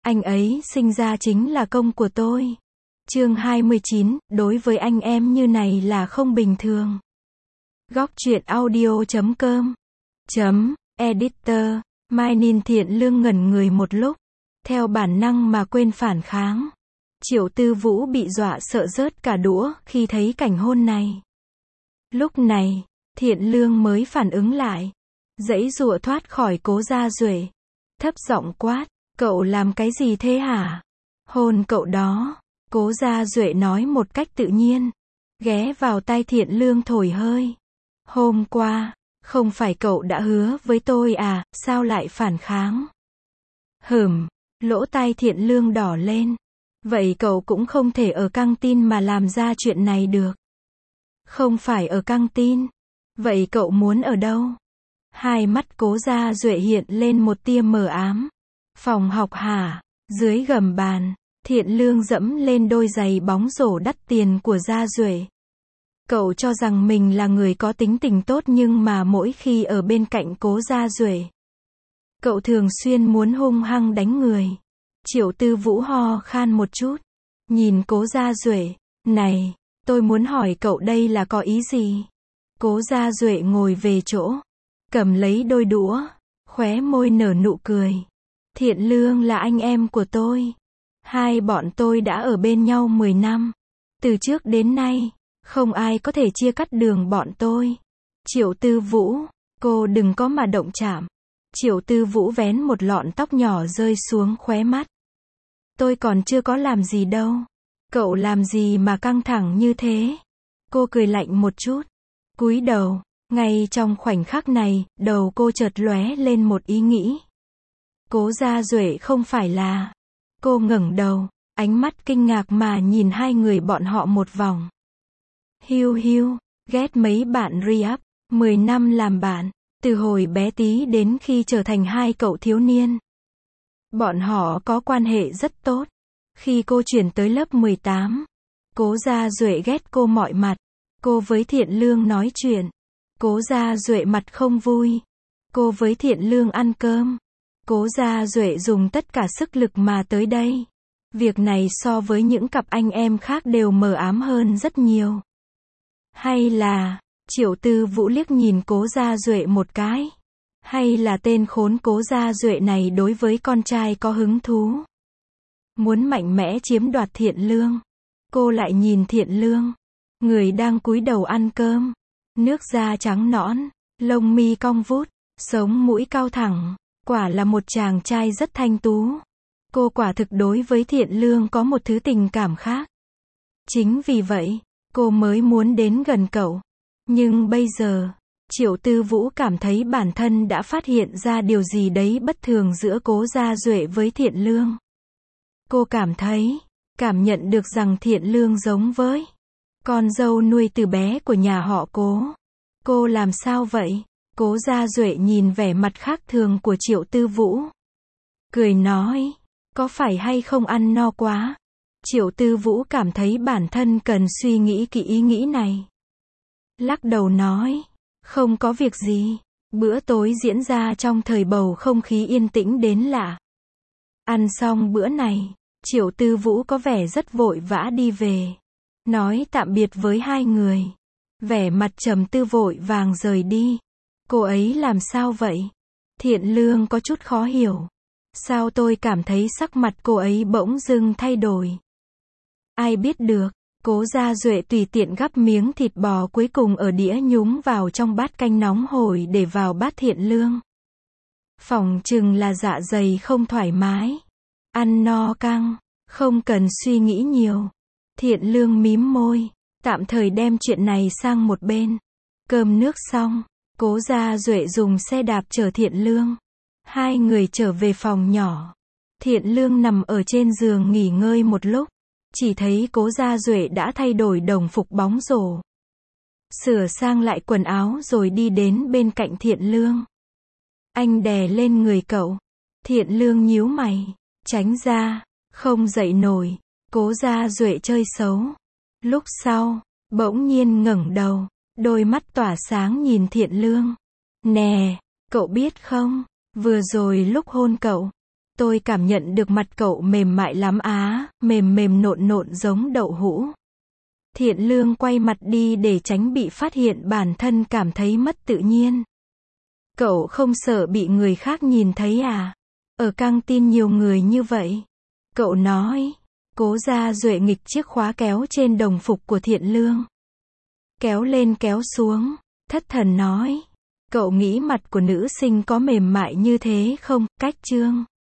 Anh ấy sinh ra chính là công của tôi. Chương 29, đối với anh em như này là không bình thường. Góc truyện audio.com Editor, Mai Ninh Thiện Lương ngẩn người một lúc, theo bản năng mà quên phản kháng. Triệu Tư Vũ bị dọa sợ rớt cả đũa khi thấy cảnh hôn này. Lúc này, Thiện Lương mới phản ứng lại, giãy giụa thoát khỏi Cố Gia Duệ, thấp giọng quát, cậu làm cái gì thế hả? Hôn cậu đó. Cố Gia Duệ nói một cách tự nhiên, ghé vào tai Thiện Lương thổi hơi. Hôm qua, không phải cậu đã hứa với tôi à, sao lại phản kháng? Lỗ tai Thiện Lương đỏ lên. Vậy cậu cũng không thể ở căng tin mà làm ra chuyện này được. Không phải ở căng tin. Vậy cậu muốn ở đâu? Hai mắt Cố Gia Duệ hiện lên một tia mờ ám. Phòng học hả? Dưới gầm bàn, Thiện Lương dẫm lên đôi giày bóng rổ đắt tiền của Gia Duệ. Cậu cho rằng mình là người có tính tình tốt nhưng mà mỗi khi ở bên cạnh Cố Gia Duệ, cậu thường xuyên muốn hung hăng đánh người. Triệu Tư Vũ ho khan một chút, nhìn Cố Gia Duệ, này, tôi muốn hỏi cậu đây là có ý gì? Cố Gia Duệ ngồi về chỗ, cầm lấy đôi đũa, khóe môi nở nụ cười. Thiện Lương là anh em của tôi. Hai bọn tôi đã ở bên nhau 10 năm. Từ trước đến nay, không ai có thể chia cắt đường bọn tôi. Triệu Tư Vũ, cô đừng có mà động chạm. Triệu Tư Vũ vén một lọn tóc nhỏ rơi xuống khóe mắt. Tôi còn chưa có làm gì đâu. Cậu làm gì mà căng thẳng như thế? Cô cười lạnh một chút, cúi đầu. Ngay trong khoảnh khắc này, đầu cô chợt lóe lên một ý nghĩ. Cố Gia Duệ không phải là... Cô ngẩng đầu, ánh mắt kinh ngạc mà nhìn hai người bọn họ một vòng. Hiu, ghét mấy bạn re-up, 10 năm làm bạn, từ hồi bé tí đến khi trở thành hai cậu thiếu niên. Bọn họ có quan hệ rất tốt. Khi cô chuyển tới lớp 18, Cố Gia Duệ ghét cô mọi mặt. Cô với Thiện Lương nói chuyện, Cố Gia Duệ mặt không vui. Cô với Thiện Lương ăn cơm, Cố Gia Duệ dùng tất cả sức lực mà tới đây. Việc này so với những cặp anh em khác đều mờ ám hơn rất nhiều. Hay là, Triệu Tư Vũ liếc nhìn Cố Gia Duệ một cái. Hay là tên khốn Cố Gia Duệ này đối với con trai có hứng thú, muốn mạnh mẽ chiếm đoạt Thiện Lương. Cô lại nhìn Thiện Lương, người đang cúi đầu ăn cơm, nước da trắng nõn, lông mi cong vút, sống mũi cao thẳng, quả là một chàng trai rất thanh tú. Cô quả thực đối với Thiện Lương có một thứ tình cảm khác. Chính vì vậy, cô mới muốn đến gần cậu. Nhưng bây giờ, Triệu Tư Vũ cảm thấy bản thân đã phát hiện ra điều gì đấy bất thường giữa Cố Gia Duệ với Thiện Lương. Cô cảm nhận được rằng Thiện Lương giống với con dâu nuôi từ bé của nhà họ Cố. Cô làm sao vậy? Cố Gia Duệ nhìn vẻ mặt khác thường của Triệu Tư Vũ, cười nói, có phải hay không ăn no quá? Triệu Tư Vũ cảm thấy bản thân cần suy nghĩ kỹ ý nghĩ này. Lắc đầu nói, không có việc gì. Bữa tối diễn ra trong thời bầu không khí yên tĩnh đến lạ. Ăn xong bữa này, Triệu Tư Vũ có vẻ rất vội vã đi về, nói tạm biệt với hai người. Vẻ mặt trầm tư vội vàng rời đi. Cô ấy làm sao vậy? Thiện Lương có chút khó hiểu. Sao tôi cảm thấy sắc mặt cô ấy bỗng dưng thay đổi? Ai biết được. Cố Gia Duệ tùy tiện gắp miếng thịt bò cuối cùng ở đĩa nhúng vào trong bát canh nóng hổi để vào bát Thiện Lương. Phỏng chừng là dạ dày không thoải mái. Ăn no căng, không cần suy nghĩ nhiều. Thiện Lương mím môi, tạm thời đem chuyện này sang một bên. Cơm nước xong, Cố Gia Duệ dùng xe đạp chở Thiện Lương. Hai người trở về phòng nhỏ. Thiện Lương nằm ở trên giường nghỉ ngơi một lúc. Chỉ thấy Cố Gia Duệ đã thay đổi đồng phục bóng rổ, sửa sang lại quần áo rồi đi đến bên cạnh Thiện Lương. Anh đè lên người cậu. Thiện Lương nhíu mày, tránh ra, không dậy nổi. Cố Gia Duệ chơi xấu. Lúc sau, bỗng nhiên ngẩng đầu, đôi mắt tỏa sáng nhìn Thiện Lương. Nè, cậu biết không, vừa rồi lúc hôn cậu, Tôi cảm nhận được mặt cậu mềm mại lắm á, mềm mềm nộn nộn giống đậu hũ. Thiện Lương quay mặt đi để tránh bị phát hiện bản thân cảm thấy mất tự nhiên. Cậu không sợ bị người khác nhìn thấy à? Ở căng tin nhiều người như vậy. Cậu nói. Cố Gia Duệ nghịch chiếc khóa kéo trên đồng phục của Thiện Lương. Kéo lên kéo xuống. Thất thần nói. Cậu nghĩ mặt của nữ sinh có mềm mại như thế không? Cách Trương.